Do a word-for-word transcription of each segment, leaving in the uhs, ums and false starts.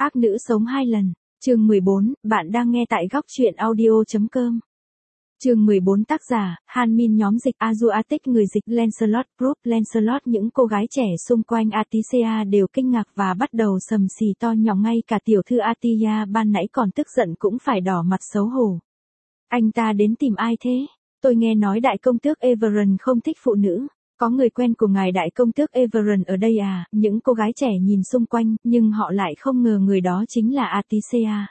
Ác nữ sống hai lần. Chương mười bốn, bạn đang nghe tại góc truyện audio chấm com. Chương mười bốn tác giả, Han Min nhóm dịch Azuatic người dịch Lancelot Group Lancelot những cô gái trẻ xung quanh Atisea đều kinh ngạc và bắt đầu sầm xì to nhỏ ngay cả tiểu thư Atia ban nãy còn tức giận cũng phải đỏ mặt xấu hổ. Anh ta đến tìm ai thế? Tôi nghe nói đại công tước Everon không thích phụ nữ. Có người quen của ngài đại công tước Everon ở đây à? Những cô gái trẻ nhìn xung quanh, nhưng họ lại không ngờ người đó chính là Atisea.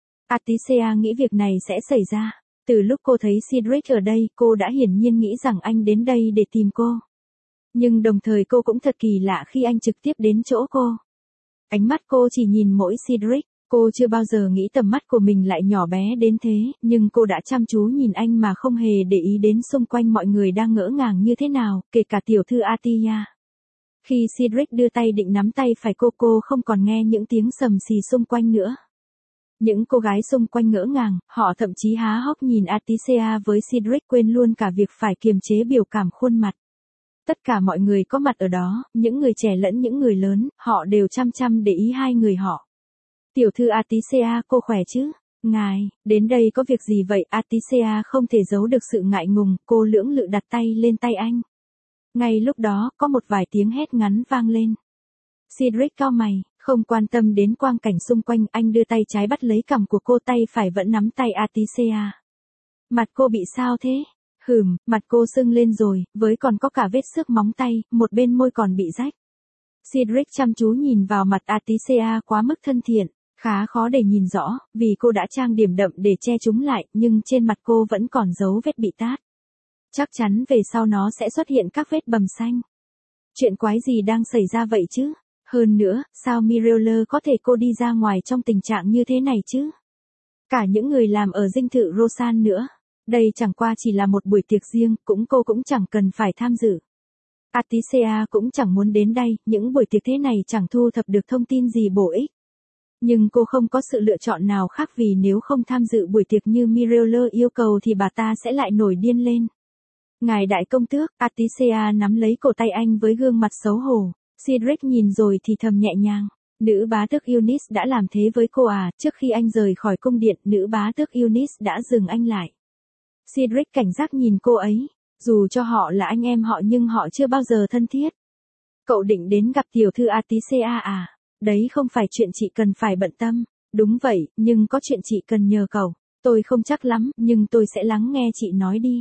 Atisea nghĩ việc này sẽ xảy ra. Từ lúc cô thấy Cedric ở đây, cô đã hiển nhiên nghĩ rằng anh đến đây để tìm cô. Nhưng đồng thời cô cũng thật kỳ lạ khi anh trực tiếp đến chỗ cô. Ánh mắt cô chỉ nhìn mỗi Cedric. Cô chưa bao giờ nghĩ tầm mắt của mình lại nhỏ bé đến thế, nhưng cô đã chăm chú nhìn anh mà không hề để ý đến xung quanh mọi người đang ngỡ ngàng như thế nào, kể cả tiểu thư Atia. Khi Cedric đưa tay định nắm tay phải cô, cô không còn nghe những tiếng sầm xì xung quanh nữa. Những cô gái xung quanh ngỡ ngàng, họ thậm chí há hốc nhìn Atisea với Cedric quên luôn cả việc phải kiềm chế biểu cảm khuôn mặt. Tất cả mọi người có mặt ở đó, những người trẻ lẫn những người lớn, họ đều chăm chăm để ý hai người họ. Tiểu thư Atisea, cô khỏe chứ? Ngài, đến đây có việc gì vậy? Atisea không thể giấu được sự ngại ngùng, cô lưỡng lự đặt tay lên tay anh. Ngay lúc đó, có một vài tiếng hét ngắn vang lên. Cedric cau mày, không quan tâm đến quang cảnh xung quanh, anh đưa tay trái bắt lấy cằm của cô, tay phải vẫn nắm tay Atisea. Mặt cô bị sao thế? Hừm, mặt cô sưng lên rồi, với còn có cả vết xước móng tay, một bên môi còn bị rách. Cedric chăm chú nhìn vào mặt Atisea quá mức thân thiện. Khá khó để nhìn rõ, vì cô đã trang điểm đậm để che chúng lại, nhưng trên mặt cô vẫn còn dấu vết bị tát. Chắc chắn về sau nó sẽ xuất hiện các vết bầm xanh. Chuyện quái gì đang xảy ra vậy chứ? Hơn nữa, sao Mirella có thể cô đi ra ngoài trong tình trạng như thế này chứ? Cả những người làm ở dinh thự Rosan nữa. Đây chẳng qua chỉ là một buổi tiệc riêng, cũng cô cũng chẳng cần phải tham dự. Atisea cũng chẳng muốn đến đây, những buổi tiệc thế này chẳng thu thập được thông tin gì bổ ích. Nhưng cô không có sự lựa chọn nào khác vì nếu không tham dự buổi tiệc như Mirella yêu cầu thì bà ta sẽ lại nổi điên lên. Ngài đại công tước, Atisea nắm lấy cổ tay anh với gương mặt xấu hổ. Cedric nhìn rồi thì thầm nhẹ nhàng. Nữ bá tước Eunice đã làm thế với cô à? Trước khi anh rời khỏi cung điện, nữ bá tước Eunice đã dừng anh lại. Cedric cảnh giác nhìn cô ấy. Dù cho họ là anh em họ nhưng họ chưa bao giờ thân thiết. Cậu định đến gặp tiểu thư Atisea à? Đấy không phải chuyện chị cần phải bận tâm. Đúng vậy, nhưng có chuyện chị cần nhờ cậu. Tôi không chắc lắm, nhưng tôi sẽ lắng nghe chị nói đi.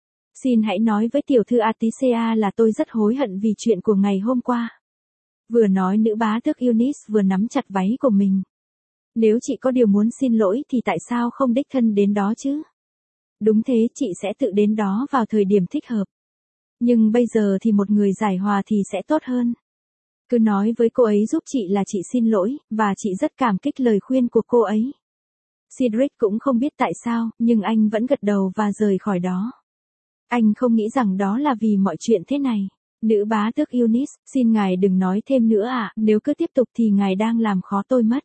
Xin hãy nói với tiểu thư Atisea là tôi rất hối hận vì chuyện của ngày hôm qua. Vừa nói nữ bá tước Eunice vừa nắm chặt váy của mình. Nếu chị có điều muốn xin lỗi thì tại sao không đích thân đến đó chứ? Đúng thế, chị sẽ tự đến đó vào thời điểm thích hợp. Nhưng bây giờ thì một người giải hòa thì sẽ tốt hơn. Cứ nói với cô ấy giúp chị là chị xin lỗi, và chị rất cảm kích lời khuyên của cô ấy. Cedric cũng không biết tại sao, nhưng anh vẫn gật đầu và rời khỏi đó. Anh không nghĩ rằng đó là vì mọi chuyện thế này. Nữ bá tước Eunice, xin ngài đừng nói thêm nữa ạ, nếu cứ tiếp tục thì ngài đang làm khó tôi mất.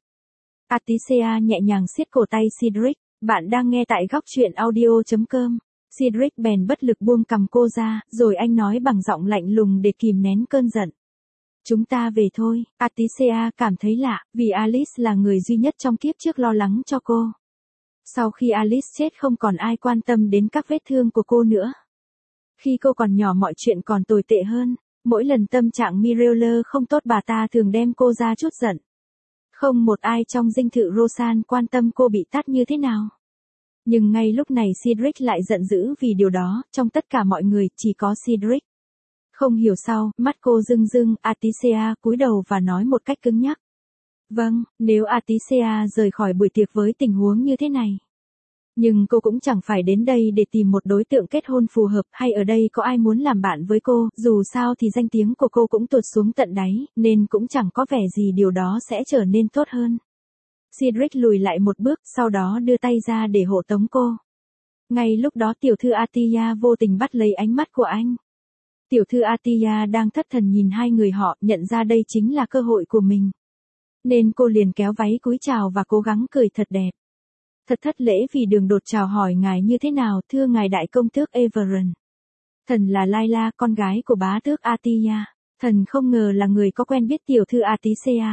Atisea nhẹ nhàng siết cổ tay Cedric, bạn đang nghe tại góc truyện audio chấm com. Cedric bèn bất lực buông cằm cô ra, rồi anh nói bằng giọng lạnh lùng để kìm nén cơn giận. Chúng ta về thôi. Atisea cảm thấy lạ, vì Alice là người duy nhất trong kiếp trước lo lắng cho cô. Sau khi Alice chết không còn ai quan tâm đến các vết thương của cô nữa. Khi cô còn nhỏ mọi chuyện còn tồi tệ hơn. Mỗi lần tâm trạng Mirella không tốt bà ta thường đem cô ra chút giận. Không một ai trong dinh thự Rosan quan tâm cô bị tát như thế nào. Nhưng ngay lúc này Cedric lại giận dữ vì điều đó, trong tất cả mọi người chỉ có Cedric. Không hiểu sao, mắt cô rưng rưng, Atisea cúi đầu và nói một cách cứng nhắc. Vâng, nếu Atisea rời khỏi buổi tiệc với tình huống như thế này. Nhưng cô cũng chẳng phải đến đây để tìm một đối tượng kết hôn phù hợp hay ở đây có ai muốn làm bạn với cô, dù sao thì danh tiếng của cô cũng tụt xuống tận đáy, nên cũng chẳng có vẻ gì điều đó sẽ trở nên tốt hơn. Cedric lùi lại một bước, sau đó đưa tay ra để hộ tống cô. Ngay lúc đó tiểu thư Atia vô tình bắt lấy ánh mắt của anh. Tiểu thư Atia đang thất thần nhìn hai người họ, nhận ra đây chính là cơ hội của mình. Nên cô liền kéo váy cúi chào và cố gắng cười thật đẹp. Thật thất lễ vì đường đột chào hỏi ngài như thế nào, thưa ngài đại công tước Everon. Thần là Layla, con gái của bá tước Atia. Thần không ngờ là người có quen biết tiểu thư Atisea.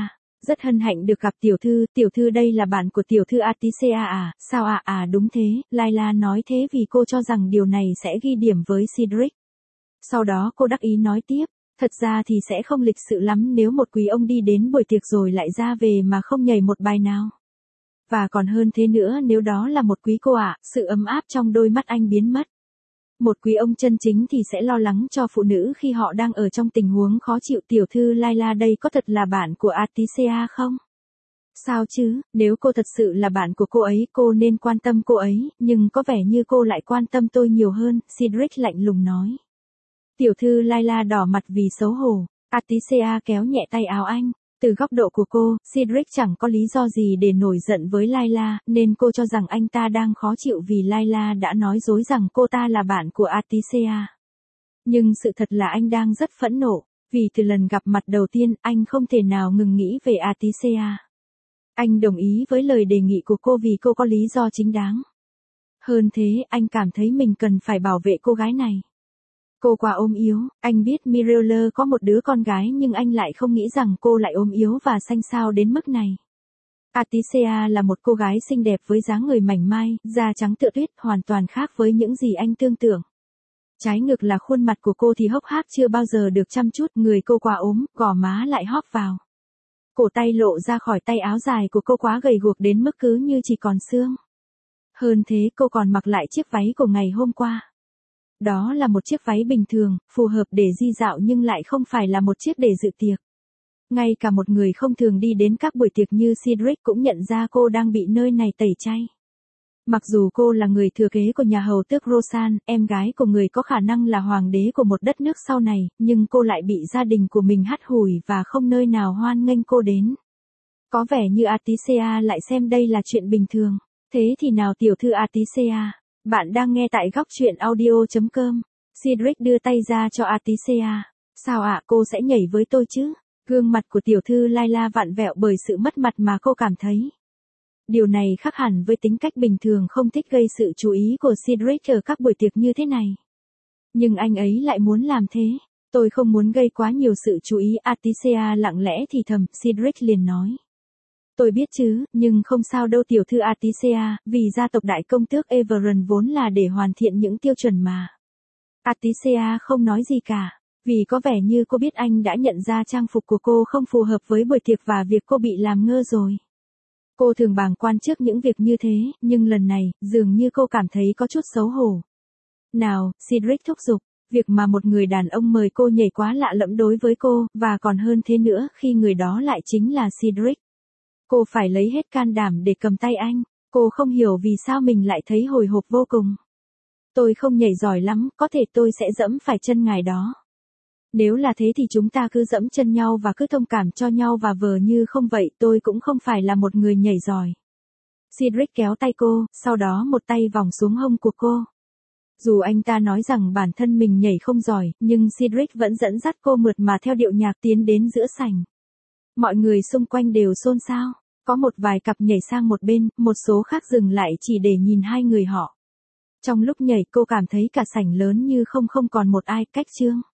Rất hân hạnh được gặp tiểu thư, tiểu thư đây là bạn của tiểu thư Atisea à, sao à à đúng thế, Layla nói thế vì cô cho rằng điều này sẽ ghi điểm với Cedric. Sau đó cô đắc ý nói tiếp, thật ra thì sẽ không lịch sự lắm nếu một quý ông đi đến buổi tiệc rồi lại ra về mà không nhảy một bài nào. Và còn hơn thế nữa nếu đó là một quý cô ạ, sự ấm áp trong đôi mắt anh biến mất. Một quý ông chân chính thì sẽ lo lắng cho phụ nữ khi họ đang ở trong tình huống khó chịu. Tiểu thư Layla đây có thật là bạn của Atisea không? Sao chứ, nếu cô thật sự là bạn của cô ấy cô nên quan tâm cô ấy, nhưng có vẻ như cô lại quan tâm tôi nhiều hơn, Cedric lạnh lùng nói. Tiểu thư Layla đỏ mặt vì xấu hổ, Atisea kéo nhẹ tay áo anh. Từ góc độ của cô, Cedric chẳng có lý do gì để nổi giận với Layla, nên cô cho rằng anh ta đang khó chịu vì Layla đã nói dối rằng cô ta là bạn của Atisea. Nhưng sự thật là anh đang rất phẫn nộ, vì từ lần gặp mặt đầu tiên anh không thể nào ngừng nghĩ về Atisea. Anh đồng ý với lời đề nghị của cô vì cô có lý do chính đáng. Hơn thế, anh cảm thấy mình cần phải bảo vệ cô gái này. Cô quá ốm yếu, anh biết Mirella có một đứa con gái nhưng anh lại không nghĩ rằng cô lại ốm yếu và xanh xao đến mức này. Atisea là một cô gái xinh đẹp với dáng người mảnh mai, da trắng tựa tuyết, hoàn toàn khác với những gì anh tưởng tượng. Trái ngược là khuôn mặt của cô thì hốc hác chưa bao giờ được chăm chút, người cô quá ốm, gò má lại hóp vào. Cổ tay lộ ra khỏi tay áo dài của cô quá gầy guộc đến mức cứ như chỉ còn xương. Hơn thế cô còn mặc lại chiếc váy của ngày hôm qua. Đó là một chiếc váy bình thường, phù hợp để đi dạo nhưng lại không phải là một chiếc để dự tiệc. Ngay cả một người không thường đi đến các buổi tiệc như Cedric cũng nhận ra cô đang bị nơi này tẩy chay. Mặc dù cô là người thừa kế của nhà hầu tước Rosan, em gái của người có khả năng là hoàng đế của một đất nước sau này, nhưng cô lại bị gia đình của mình hắt hủi và không nơi nào hoan nghênh cô đến. Có vẻ như Atisea lại xem đây là chuyện bình thường. Thế thì nào tiểu thư Atisea? Bạn đang nghe tại góc truyện audio chấm com. Cedric đưa tay ra cho Atisea. Sao ạ, cô sẽ nhảy với tôi chứ? Gương mặt của tiểu thư Layla vặn vẹo bởi sự mất mặt mà cô cảm thấy. Điều này khác hẳn với tính cách bình thường không thích gây sự chú ý của Cedric ở các buổi tiệc như thế này. Nhưng anh ấy lại muốn làm thế. Tôi không muốn gây quá nhiều sự chú ý. Atisea lặng lẽ thì thầm, Cedric liền nói. Tôi biết chứ, nhưng không sao đâu tiểu thư Atisea, vì gia tộc đại công tước Everon vốn là để hoàn thiện những tiêu chuẩn mà. Atisea không nói gì cả, vì có vẻ như cô biết anh đã nhận ra trang phục của cô không phù hợp với buổi tiệc và việc cô bị làm ngơ rồi. Cô thường bàng quan trước những việc như thế, nhưng lần này, dường như cô cảm thấy có chút xấu hổ. Nào, Cedric thúc giục, việc mà một người đàn ông mời cô nhảy quá lạ lẫm đối với cô, và còn hơn thế nữa khi người đó lại chính là Cedric. Cô phải lấy hết can đảm để cầm tay anh, cô không hiểu vì sao mình lại thấy hồi hộp vô cùng. Tôi không nhảy giỏi lắm, có thể tôi sẽ dẫm phải chân ngài đó. Nếu là thế thì chúng ta cứ dẫm chân nhau và cứ thông cảm cho nhau và vờ như không vậy, tôi cũng không phải là một người nhảy giỏi. Cedric kéo tay cô, sau đó một tay vòng xuống hông của cô. Dù anh ta nói rằng bản thân mình nhảy không giỏi, nhưng Cedric vẫn dẫn dắt cô mượt mà theo điệu nhạc tiến đến giữa sảnh. Mọi người xung quanh đều xôn xao, có một vài cặp nhảy sang một bên, một số khác dừng lại chỉ để nhìn hai người họ. Trong lúc nhảy cô cảm thấy cả sảnh lớn như không không còn một ai. Cách chương